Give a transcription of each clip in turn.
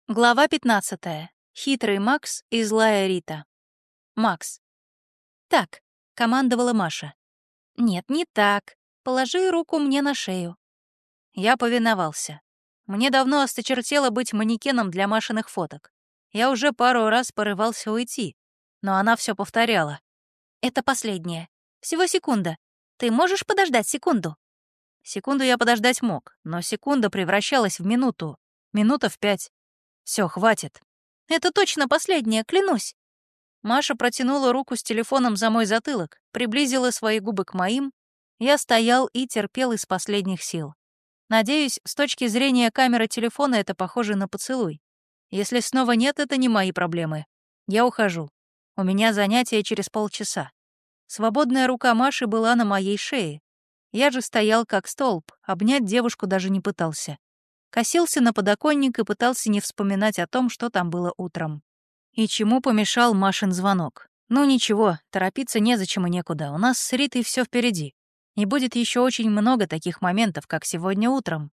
Глава 15. Хитрый Макс и злая Рита. Макс. «Так», — командовала Маша. «Нет, не так. Положи руку мне на шею». Я повиновался. Мне давно осточертело быть манекеном для Машиных фоток. Я уже пару раз порывался уйти, но она все повторяла. «Это последнее. Всего секунда. Ты можешь подождать секунду?» Секунду я подождать мог, но секунда превращалась в минуту, минута в 5. Все, хватит. «Это точно последнее, клянусь». Маша протянула руку с телефоном за мой затылок, приблизила свои губы к моим. Я стоял и терпел из последних сил. Надеюсь, с точки зрения камеры телефона это похоже на поцелуй. Если снова нет, это не мои проблемы. Я ухожу. У меня занятие через полчаса. Свободная рука Маши была на моей шее. Я же стоял как столб, обнять девушку даже не пытался. Косился на подоконник и пытался не вспоминать о том, что там было утром. И чему помешал Машин звонок. Ну ничего, торопиться незачем и некуда, у нас с Ритой все впереди. И будет еще очень много таких моментов, как сегодня утром.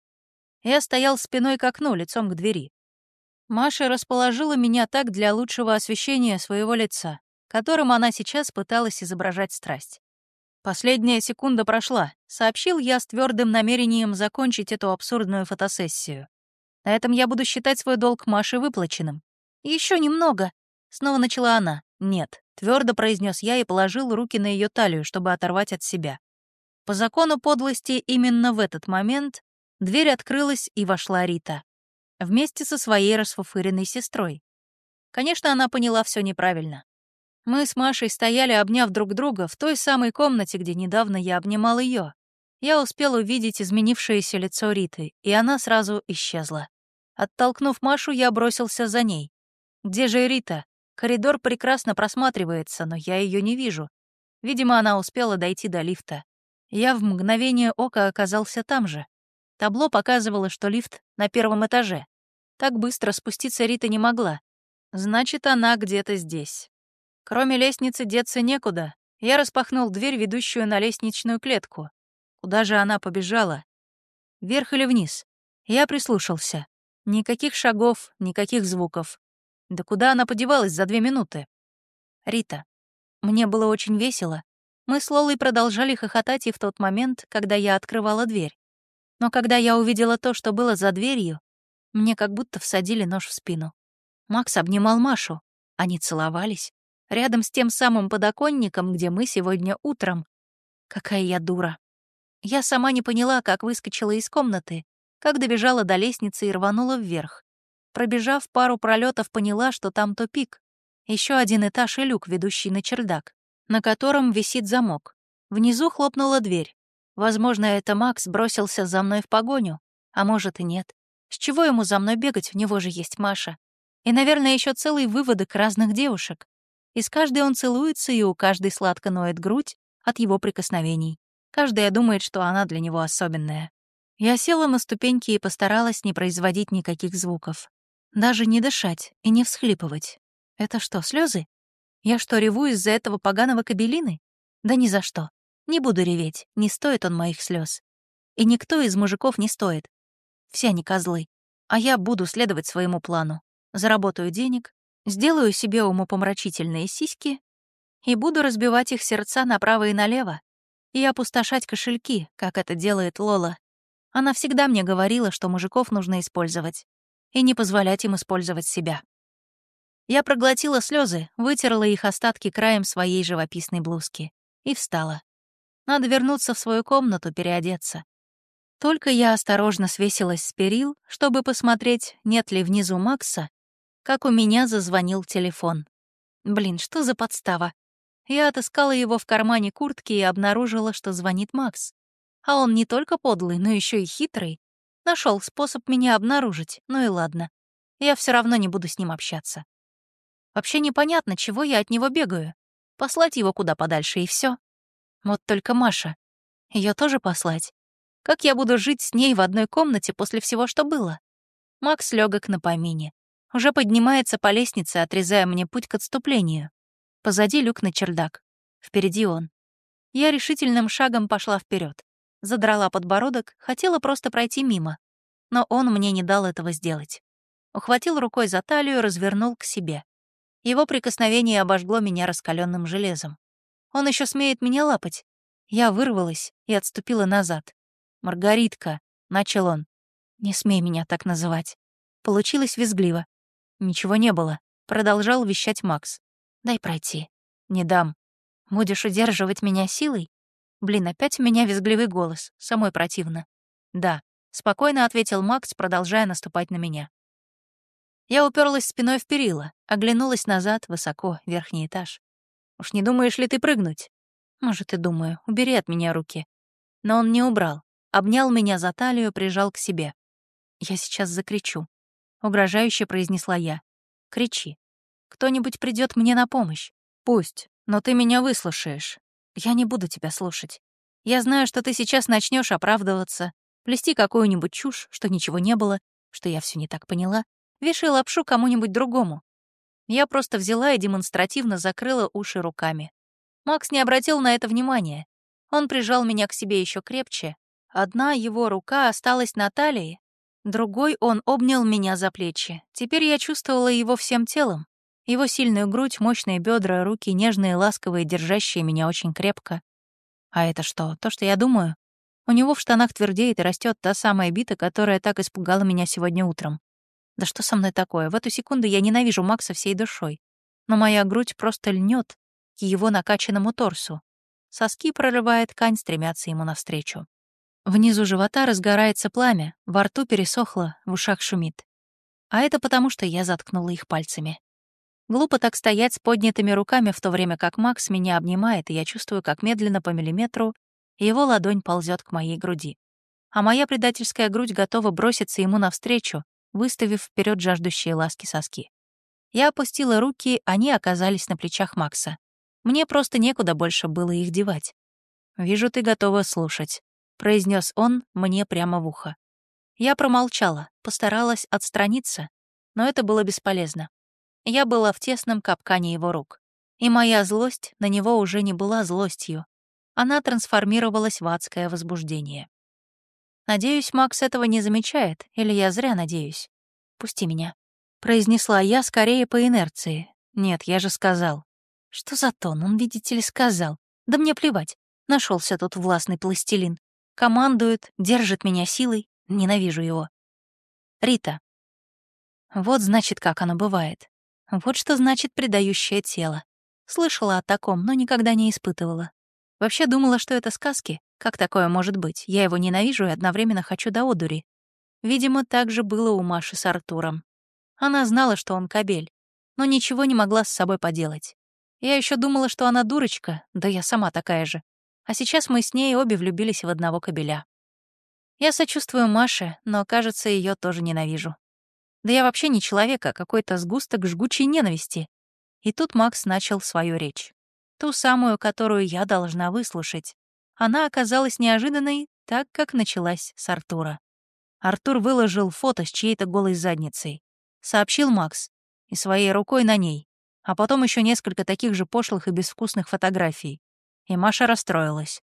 Я стоял спиной к окну, лицом к двери. Маша расположила меня так для лучшего освещения своего лица, которым она сейчас пыталась изображать страсть. «Последняя секунда прошла», — сообщил я с твердым намерением закончить эту абсурдную фотосессию. На этом я буду считать свой долг Маше выплаченным. Еще немного», — снова начала она. «Нет», — твердо произнес я и положил руки на ее талию, чтобы оторвать от себя. По закону подлости именно в этот момент дверь открылась, и вошла Рита. Вместе со своей расфуфыренной сестрой. Конечно, она поняла все неправильно. Мы с Машей стояли, обняв друг друга, в той самой комнате, где недавно я обнимал ее. Я успел увидеть изменившееся лицо Риты, и она сразу исчезла. Оттолкнув Машу, я бросился за ней. «Где же Рита? Коридор прекрасно просматривается, но я ее не вижу. Видимо, она успела дойти до лифта. Я в мгновение ока оказался там же. Табло показывало, что лифт на 1-м этаже. Так быстро спуститься Рита не могла. Значит, она где-то здесь. Кроме лестницы деться некуда. Я распахнул дверь, ведущую на лестничную клетку. Куда же она побежала? Вверх или вниз? Я прислушался. Никаких шагов, никаких звуков. Да куда она подевалась за 2 минуты? Рита. Мне было очень весело. Мы с Лолой продолжали хохотать и в тот момент, когда я открывала дверь. Но когда я увидела то, что было за дверью, мне как будто всадили нож в спину. Макс обнимал Машу. Они целовались. Рядом с тем самым подоконником, где мы сегодня утром. Какая я дура. Я сама не поняла, как выскочила из комнаты, как добежала до лестницы и рванула вверх. Пробежав пару пролетов, поняла, что там тупик. Еще один этаж и люк, ведущий на чердак, на котором висит замок. Внизу хлопнула дверь. Возможно, это Макс бросился за мной в погоню, а может и нет. С чего ему за мной бегать, у него же есть Маша. И, наверное, еще целый выводок разных девушек. И с каждой он целуется, и у каждой сладко ноет грудь от его прикосновений. Каждая думает, что она для него особенная. Я села на ступеньки и постаралась не производить никаких звуков. Даже не дышать и не всхлипывать. Это что, слезы? Я что, реву из-за этого поганого кабелины? Да ни за что. Не буду реветь, не стоит он моих слез. И никто из мужиков не стоит. Все они козлы. А я буду следовать своему плану. Заработаю денег, сделаю себе умопомрачительные сиськи и буду разбивать их сердца направо и налево и опустошать кошельки, как это делает Лола. Она всегда мне говорила, что мужиков нужно использовать и не позволять им использовать себя. Я проглотила слезы, вытерла их остатки краем своей живописной блузки и встала. Надо вернуться в свою комнату, переодеться. Только я осторожно свесилась с перил, чтобы посмотреть, нет ли внизу Макса, как у меня зазвонил телефон. Блин, что за подстава? Я отыскала его в кармане куртки и обнаружила, что звонит Макс. А он не только подлый, но еще и хитрый. Нашел способ меня обнаружить, ну и ладно. Я все равно не буду с ним общаться. Вообще непонятно, чего я от него бегаю. Послать его куда подальше и все. Вот только Маша. Ее тоже послать? Как я буду жить с ней в одной комнате после всего, что было? Макс легок на помине. Уже поднимается по лестнице, отрезая мне путь к отступлению. Позади люк на чердак. Впереди он. Я решительным шагом пошла вперед. Задрала подбородок, хотела просто пройти мимо. Но он мне не дал этого сделать. Ухватил рукой за талию и развернул к себе. Его прикосновение обожгло меня раскаленным железом. Он еще смеет меня лапать. Я вырвалась и отступила назад. «Маргаритка», — начал он. «Не смей меня так называть». Получилось визгливо. «Ничего не было», — продолжал вещать Макс. «Дай пройти». «Не дам». «Будешь удерживать меня силой?» Блин, опять у меня визгливый голос. Самой противно. «Да», — спокойно ответил Макс, продолжая наступать на меня. Я уперлась спиной в перила, оглянулась назад, высоко, верхний этаж. «Уж не думаешь ли ты прыгнуть?» «Может, и думаю. Убери от меня руки». Но он не убрал. Обнял меня за талию, прижал к себе. «Я сейчас закричу», — угрожающе произнесла я. «Кричи. Кто-нибудь придет мне на помощь. Пусть, но ты меня выслушаешь. Я не буду тебя слушать. Я знаю, что ты сейчас начнешь оправдываться, плести какую-нибудь чушь, что ничего не было, что я все не так поняла. Вешай лапшу кому-нибудь другому». Я просто взяла и демонстративно закрыла уши руками. Макс не обратил на это внимания. Он прижал меня к себе еще крепче. Одна его рука осталась на талии, другой он обнял меня за плечи. Теперь я чувствовала его всем телом. Его сильную грудь, мощные бедра, руки нежные, ласковые, держащие меня очень крепко. А это что? То, что я думаю? У него в штанах твердеет и растет та самая бита, которая так испугала меня сегодня утром. Да что со мной такое? В эту секунду я ненавижу Макса всей душой. Но моя грудь просто льнет к его накачанному торсу. Соски, прорывая ткань, стремятся ему навстречу. Внизу живота разгорается пламя, во рту пересохло, в ушах шумит. А это потому, что я заткнула их пальцами. Глупо так стоять с поднятыми руками, в то время как Макс меня обнимает, и я чувствую, как медленно по миллиметру его ладонь ползет к моей груди. А моя предательская грудь готова броситься ему навстречу, выставив вперед жаждущие ласки соски. Я опустила руки, они оказались на плечах Макса. Мне просто некуда больше было их девать. «Вижу, ты готова слушать», — произнес он мне прямо в ухо. Я промолчала, постаралась отстраниться, но это было бесполезно. Я была в тесном капкане его рук. И моя злость на него уже не была злостью. Она трансформировалась в адское возбуждение. Надеюсь, Макс этого не замечает, или я зря надеюсь. «Пусти меня», — произнесла я скорее по инерции. «Нет, я же сказал». Что за тон? Он, видите ли, сказал. Да мне плевать. Нашелся тут властный пластилин. Командует, держит меня силой. Ненавижу его. Рита. Вот значит, как оно бывает. Вот что значит предающее тело. Слышала о таком, но никогда не испытывала. Вообще думала, что это сказки. Как такое может быть? Я его ненавижу и одновременно хочу до одури. Видимо, так же было у Маши с Артуром. Она знала, что он кобель, но ничего не могла с собой поделать. Я еще думала, что она дурочка, да я сама такая же. А сейчас мы с ней обе влюбились в одного кобеля. Я сочувствую Маше, но, кажется, ее тоже ненавижу. Да я вообще не человек, а какой-то сгусток жгучей ненависти. И тут Макс начал свою речь. Ту самую, которую я должна выслушать. Она оказалась неожиданной, так как началась с Артура. Артур выложил фото с чьей-то голой задницей. Сообщил Макс. И своей рукой на ней. А потом еще несколько таких же пошлых и безвкусных фотографий. И Маша расстроилась.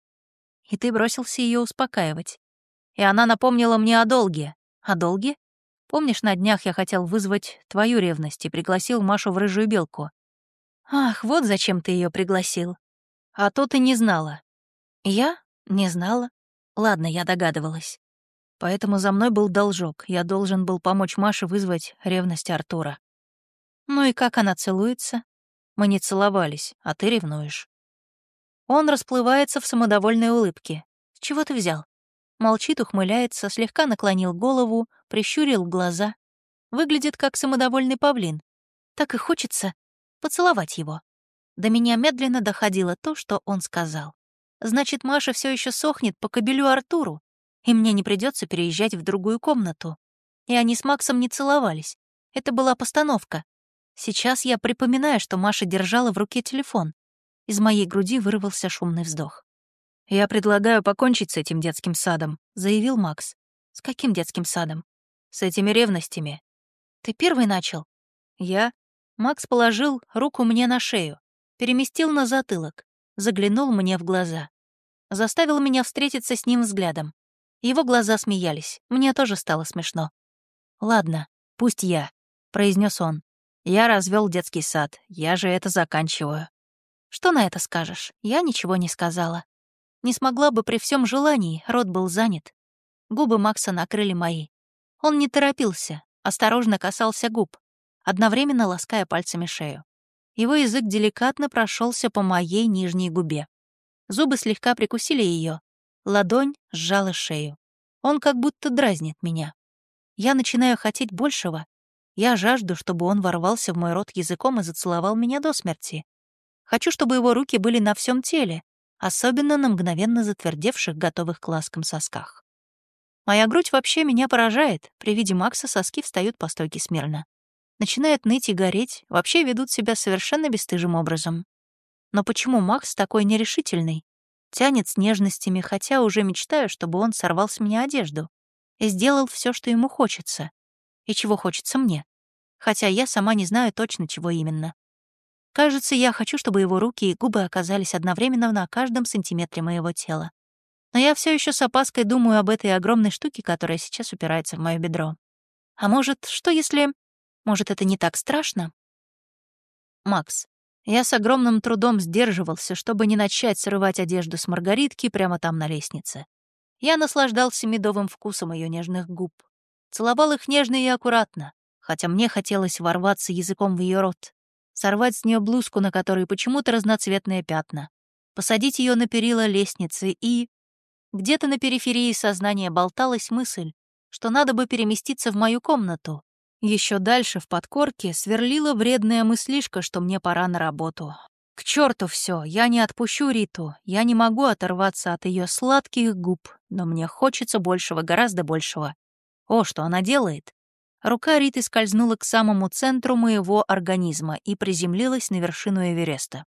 И ты бросился ее успокаивать. И она напомнила мне о долге. О долге? Помнишь, на днях я хотел вызвать твою ревность и пригласил Машу в рыжую белку? Ах, вот зачем ты ее пригласил. А то ты не знала. Я? Не знала. Ладно, я догадывалась. Поэтому за мной был должок. Я должен был помочь Маше вызвать ревность Артура. Ну и как она целуется? Мы не целовались, а ты ревнуешь. Он расплывается в самодовольной улыбке. С чего ты взял? Молчит, ухмыляется, слегка наклонил голову, прищурил глаза. Выглядит как самодовольный павлин. Так и хочется поцеловать его. До меня медленно доходило то, что он сказал. Значит, Маша все еще сохнет по кобелю Артуру, и мне не придется переезжать в другую комнату. И они с Максом не целовались. Это была постановка. Сейчас я припоминаю, что Маша держала в руке телефон. Из моей груди вырвался шумный вздох. «Я предлагаю покончить с этим детским садом», — заявил Макс. «С каким детским садом?» «С этими ревностями». «Ты первый начал?» «Я?» Макс положил руку мне на шею, переместил на затылок, заглянул мне в глаза. Заставил меня встретиться с ним взглядом. Его глаза смеялись, мне тоже стало смешно. «Ладно», пусть я», — произнес он. «Я развел детский сад, я же это заканчиваю». Что на это скажешь? Я ничего не сказала. Не смогла бы при всем желании, рот был занят. Губы Макса накрыли мои. Он не торопился, осторожно касался губ, одновременно лаская пальцами шею. Его язык деликатно прошелся по моей нижней губе. Зубы слегка прикусили ее, ладонь сжала шею. Он как будто дразнит меня. Я начинаю хотеть большего. Я жажду, чтобы он ворвался в мой рот языком и зацеловал меня до смерти. Хочу, чтобы его руки были на всем теле, особенно на мгновенно затвердевших, готовых к ласкам сосках. Моя грудь вообще меня поражает. При виде Макса соски встают по стойке смирно. Начинают ныть и гореть, вообще ведут себя совершенно бесстыжим образом. Но почему Макс такой нерешительный? Тянет с нежностями, хотя уже мечтаю, чтобы он сорвал с меня одежду и сделал все, что ему хочется. И чего хочется мне. Хотя я сама не знаю точно, чего именно. Кажется, я хочу, чтобы его руки и губы оказались одновременно на каждом сантиметре моего тела. Но я все еще с опаской думаю об этой огромной штуке, которая сейчас упирается в мое бедро. А может, что если... Может, это не так страшно? Макс. Я с огромным трудом сдерживался, чтобы не начать срывать одежду с Маргаритки прямо там на лестнице. Я наслаждался медовым вкусом ее нежных губ. Целовал их нежно и аккуратно, хотя мне хотелось ворваться языком в ее рот, сорвать с нее блузку, на которой почему-то разноцветные пятна, посадить ее на перила лестницы и... Где-то на периферии сознания болталась мысль, что надо бы переместиться в мою комнату. Еще дальше в подкорке сверлила вредная мыслишка, что мне пора на работу. К черту все, я не отпущу Риту, я не могу оторваться от ее сладких губ, но мне хочется большего, гораздо большего. О, что она делает? Рука Риты скользнула к самому центру моего организма и приземлилась на вершину Эвереста.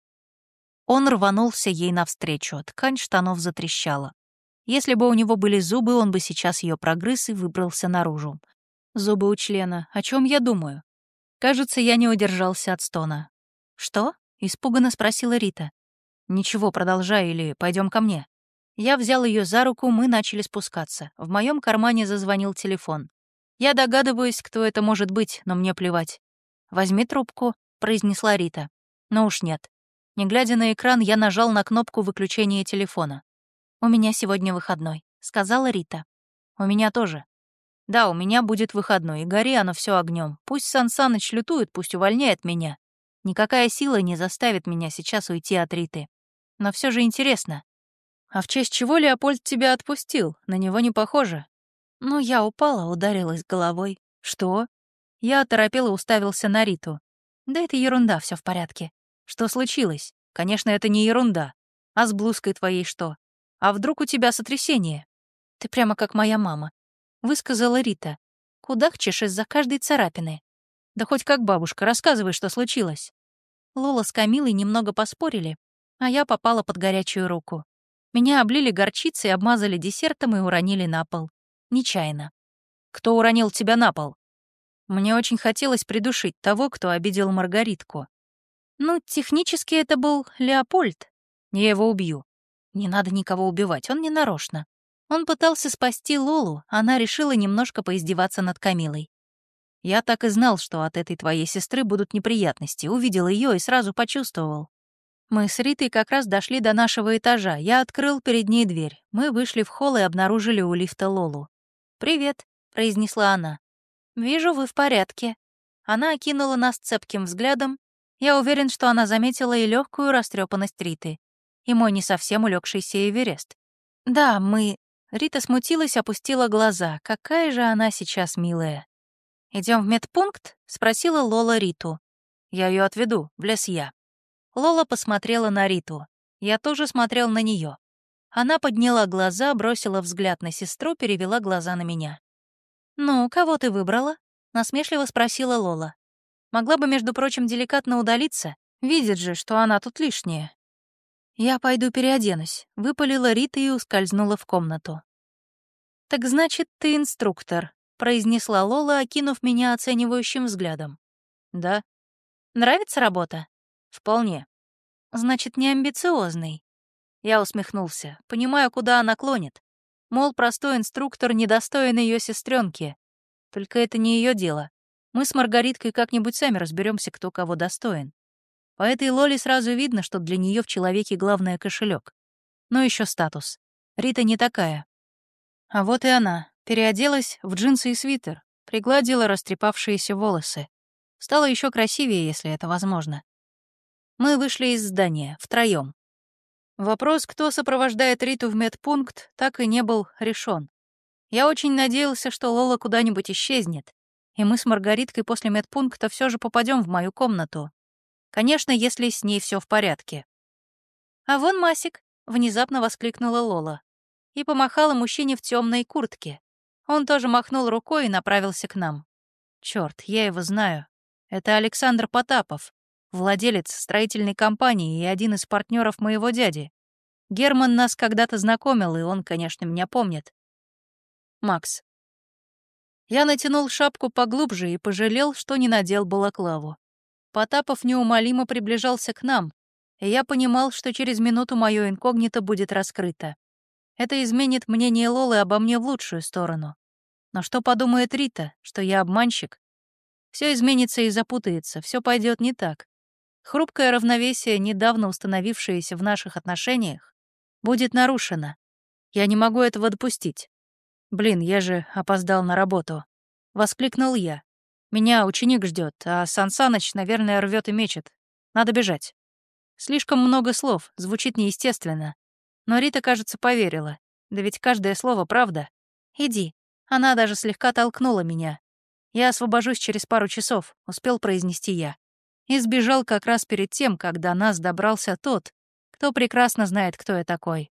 Он рванулся ей навстречу, ткань штанов затрещала. Если бы у него были зубы, он бы сейчас ее прогрыз и выбрался наружу. Зубы у члена. О чем я думаю? Кажется, я не удержался от стона. «Что?» — испуганно спросила Рита. «Ничего, продолжай или пойдем ко мне». Я взял ее за руку, мы начали спускаться. В моем кармане зазвонил телефон. Я догадываюсь, кто это может быть, но мне плевать. «Возьми трубку», — произнесла Рита. Но уж нет. Не глядя на экран, я нажал на кнопку выключения телефона. «У меня сегодня выходной», — сказала Рита. «У меня тоже». «Да, у меня будет выходной, и гори оно все огнем. Пусть Сан Саныч лютует, пусть увольняет меня. Никакая сила не заставит меня сейчас уйти от Риты. Но все же интересно. А в честь чего Леопольд тебя отпустил? На него не похоже». Ну, я упала, ударилась головой. «Что?» Я оторопела, уставился на Риту. «Да это ерунда, все в порядке». «Что случилось? Конечно, это не ерунда. А с блузкой твоей что? А вдруг у тебя сотрясение?» «Ты прямо как моя мама», — высказала Рита. «Кудахчешь из-за каждой царапины». «Да хоть как бабушка, рассказывай, что случилось». Лола с Камилой немного поспорили, а я попала под горячую руку. Меня облили горчицей, обмазали десертом и уронили на пол. Нечаянно. «Кто уронил тебя на пол?» Мне очень хотелось придушить того, кто обидел Маргаритку. Ну, технически это был Леопольд. Я его убью. Не надо никого убивать, он не нарочно. Он пытался спасти Лолу, она решила немножко поиздеваться над Камилой. Я так и знал, что от этой твоей сестры будут неприятности. Увидел ее и сразу почувствовал. Мы с Ритой как раз дошли до нашего этажа. Я открыл перед ней дверь. Мы вышли в холл и обнаружили у лифта Лолу. «Привет», — произнесла она. «Вижу, вы в порядке». Она окинула нас цепким взглядом. Я уверен, что она заметила и легкую растрепанность Риты, и мой не совсем улегшийся Эверест. «Да, мы...» Рита смутилась, опустила глаза. Какая же она сейчас милая. Идем в медпункт?» — спросила Лола Риту. «Я ее отведу, в лес я». Лола посмотрела на Риту. Я тоже смотрел на нее. Она подняла глаза, бросила взгляд на сестру, перевела глаза на меня. «Ну, кого ты выбрала?» — насмешливо спросила Лола. «Могла бы, между прочим, деликатно удалиться. Видит же, что она тут лишняя». «Я пойду переоденусь», — выпалила Рита и ускользнула в комнату. «Так значит, ты инструктор», — произнесла Лола, окинув меня оценивающим взглядом. «Да». «Нравится работа?» «Вполне». «Значит, не амбициозный». Я усмехнулся, понимаю, куда она клонит. Мол, простой инструктор недостоин ее сестренки. Только это не ее дело. Мы с Маргариткой как-нибудь сами разберемся, кто кого достоин. По этой Лоле сразу видно, что для нее в человеке главное кошелек. Но еще статус. Рита не такая. А вот и она. Переоделась в джинсы и свитер, пригладила растрепавшиеся волосы. Стала еще красивее, если это возможно. Мы вышли из здания, втроем. Вопрос, кто сопровождает Риту в медпункт, так и не был решен. Я очень надеялся, что Лола куда-нибудь исчезнет, и мы с Маргариткой после медпункта все же попадем в мою комнату. Конечно, если с ней все в порядке. «А вон Масик!» — внезапно воскликнула Лола и помахала мужчине в темной куртке. Он тоже махнул рукой и направился к нам. Черт, я его знаю. Это Александр Потапов, владелец строительной компании и один из партнеров моего дяди. Герман нас когда-то знакомил, и он, конечно, меня помнит. Макс. Я натянул шапку поглубже и пожалел, что не надел балаклаву. Потапов неумолимо приближался к нам, и я понимал, что через минуту мое инкогнито будет раскрыто. Это изменит мнение Лолы обо мне в лучшую сторону. Но что подумает Рита, что я обманщик? Все изменится и запутается, все пойдет не так. Хрупкое равновесие, недавно установившееся в наших отношениях, будет нарушено. Я не могу этого допустить. Блин, я же опоздал на работу. Воскликнул я. Меня ученик ждет, а Сан Саныч, наверное, рвет и мечет. Надо бежать. Слишком много слов, звучит неестественно. Но Рита, кажется, поверила. Да ведь каждое слово правда. Иди. Она даже слегка толкнула меня. Я освобожусь через пару часов, успел произнести я. И сбежал как раз перед тем, когда нас добрался тот, кто прекрасно знает, кто я такой.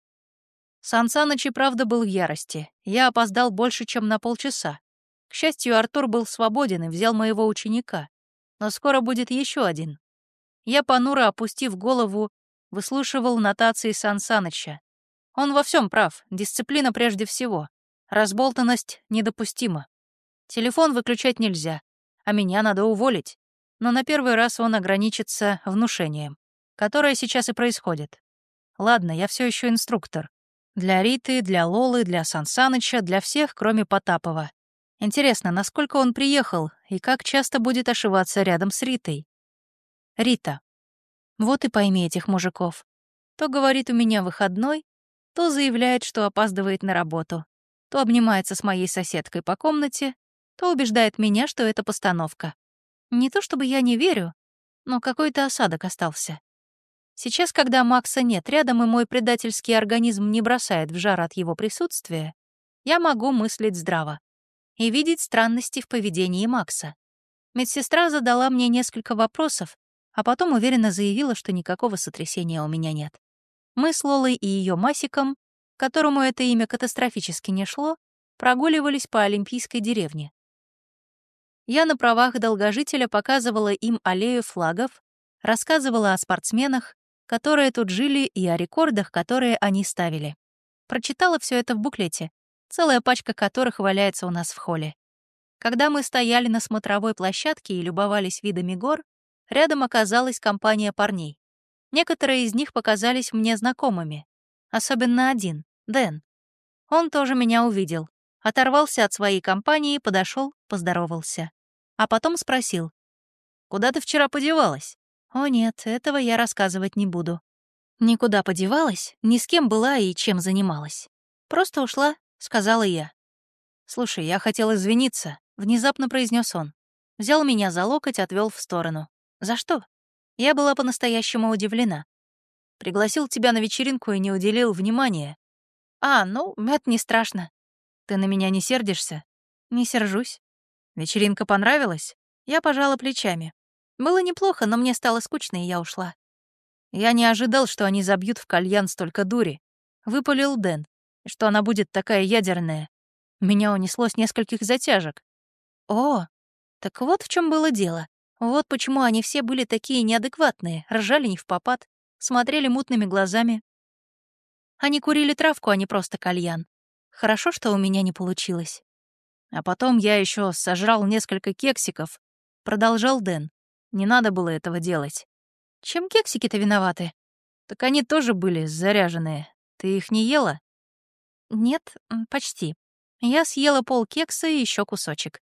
Сан Саныч и правда был в ярости. Я опоздал больше, чем на полчаса. К счастью, Артур был свободен и взял моего ученика. Но скоро будет еще один. Я, понуро опустив голову, выслушивал нотации Сан Саныча. Он во всем прав, дисциплина прежде всего. Разболтанность недопустима. Телефон выключать нельзя, а меня надо уволить. Но на первый раз он ограничится внушением, которое сейчас и происходит. Ладно, я все еще инструктор. Для Риты, для Лолы, для Сан Саныча, для всех, кроме Потапова. Интересно, насколько он приехал и как часто будет ошиваться рядом с Ритой? Рита. Вот и пойми этих мужиков. То говорит у меня выходной, то заявляет, что опаздывает на работу, то обнимается с моей соседкой по комнате, то убеждает меня, что это постановка. Не то чтобы я не верю, но какой-то осадок остался. Сейчас, когда Макса нет рядом и мой предательский организм не бросает в жар от его присутствия, я могу мыслить здраво и видеть странности в поведении Макса. Медсестра задала мне несколько вопросов, а потом уверенно заявила, что никакого сотрясения у меня нет. Мы с Лолой и ее Масиком, которому это имя катастрофически не шло, прогуливались по Олимпийской деревне. Я на правах долгожителя показывала им аллею флагов, рассказывала о спортсменах, которые тут жили, и о рекордах, которые они ставили. Прочитала все это в буклете, целая пачка которых валяется у нас в холле. Когда мы стояли на смотровой площадке и любовались видами гор, рядом оказалась компания парней. Некоторые из них показались мне знакомыми. Особенно один, Дэн. Он тоже меня увидел. Оторвался от своей компании, подошел, поздоровался. А потом спросил: «Куда ты вчера подевалась?» О нет, этого я рассказывать не буду. Никуда подевалась, ни с кем была и чем занималась. Просто ушла, сказала я. «Слушай, я хотел извиниться», — внезапно произнес он. Взял меня за локоть, отвел в сторону. «За что?» Я была по-настоящему удивлена. «Пригласил тебя на вечеринку и не уделил внимания». Ну, это не страшно». «Ты на меня не сердишься?» «Не сержусь». «Вечеринка понравилась?» Я пожала плечами. Было неплохо, но мне стало скучно, и я ушла. Я не ожидал, что они забьют в кальян столько дури. Выпалил Дэн, что она будет такая ядерная. Меня унесло с нескольких затяжек. О, так вот в чем было дело. Вот почему они все были такие неадекватные, ржали не впопад, смотрели мутными глазами. Они курили травку, а не просто кальян. Хорошо, что у меня не получилось. А потом я еще сожрал несколько кексиков. Продолжал Дэн. Не надо было этого делать. Чем кексики-то виноваты? Так они тоже были заряженные. Ты их не ела? Нет, почти. Я съела полкекса и еще кусочек.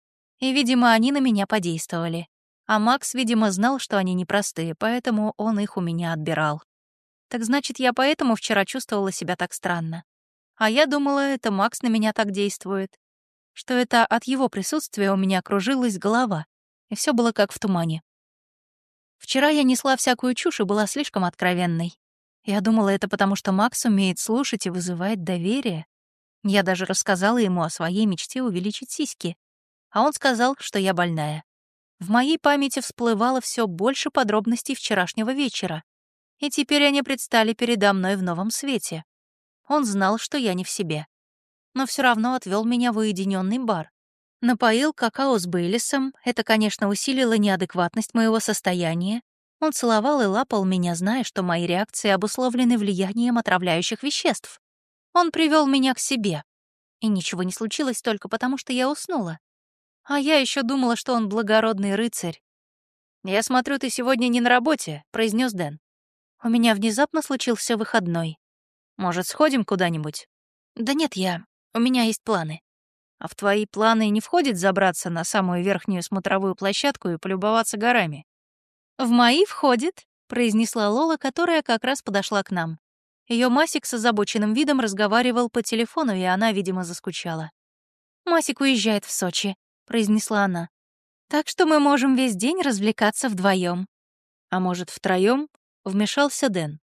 И, видимо, они на меня подействовали. А Макс, видимо, знал, что они непростые, поэтому он их у меня отбирал. Так значит, я поэтому вчера чувствовала себя так странно. А я думала, это Макс на меня так действует. Что это от его присутствия у меня кружилась голова, и все было как в тумане. Вчера я несла всякую чушь и была слишком откровенной. Я думала, это потому, что Макс умеет слушать и вызывает доверие. Я даже рассказала ему о своей мечте увеличить сиськи, а он сказал, что я больная. В моей памяти всплывало все больше подробностей вчерашнего вечера, и теперь они предстали передо мной в новом свете. Он знал, что я не в себе, но все равно отвел меня в уединенный бар. Напоил какао с Бейлисом, это, конечно, усилило неадекватность моего состояния. Он целовал и лапал меня, зная, что мои реакции обусловлены влиянием отравляющих веществ. Он привел меня к себе. И ничего не случилось только потому, что я уснула. А я еще думала, что он благородный рыцарь. «Я смотрю, ты сегодня не на работе», — произнес Дэн. «У меня внезапно случился выходной. Может, сходим куда-нибудь?» «Да нет, У меня есть планы». «А в твои планы не входит забраться на самую верхнюю смотровую площадку и полюбоваться горами?» «В мои входит», — произнесла Лола, которая как раз подошла к нам. Ее Масик с озабоченным видом разговаривал по телефону, и она, видимо, заскучала. «Масик уезжает в Сочи», — произнесла она. «Так что мы можем весь день развлекаться вдвоем. «А может, втроем? Вмешался Дэн.